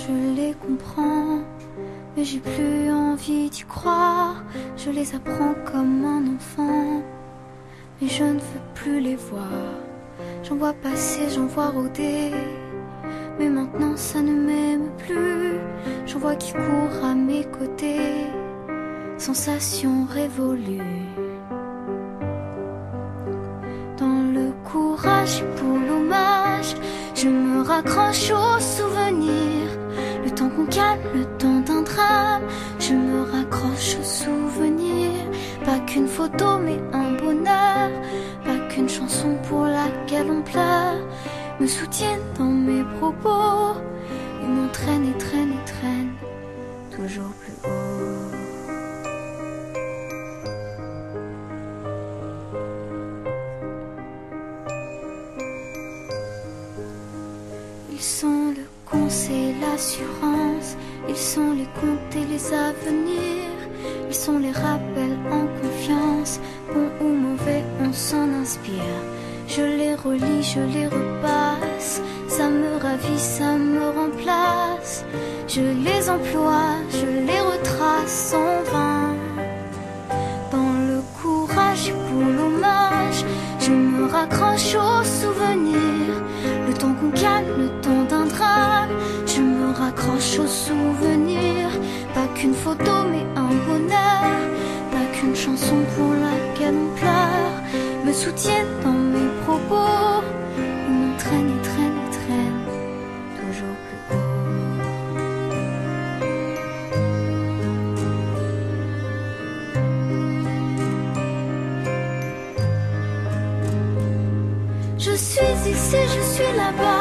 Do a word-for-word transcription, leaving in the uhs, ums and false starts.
je les comprends, mais j'ai plus envie d'y croire. Je les apprends comme un enfant, mais je ne veux plus les voir. J'en vois passer, j'en vois rôder, mais maintenant ça ne m'aime plus. J'en vois qui court à mes côtés, sensation révolue. Dans le courage et pour l'hommage, je me raccroche aux souvenirs. Le temps qu'on calme, le temps d'un drame, je me raccroche aux souvenirs. Pas qu'une photo mais un bonheur, pas qu'une chanson pour laquelle on pleure, me soutiennent dans mes propos et m'entraînent et traînent et traînent toujours plus haut. Ils sont le conseil, l'assurance, ils sont les contes et les avenirs, ils sont les rappels en confiance, bon ou mauvais on s'en inspire. Je les relis, je les repasse, ça me ravit, ça me remplace. Je les emploie, je les retrace en vain. Dans le courage et pour l'hommage, je me raccroche aux souvenirs. Le temps qu'on calme, le temps d'un drame, je me raccroche aux souvenirs. Pas qu'une photo mais un bonheur, pas qu'une chanson pour laquelle on pleure, me soutiennent dans mes propos, ils m'entraînent et traînent et traînent toujours plus haut. Je suis ici, je suis là-bas,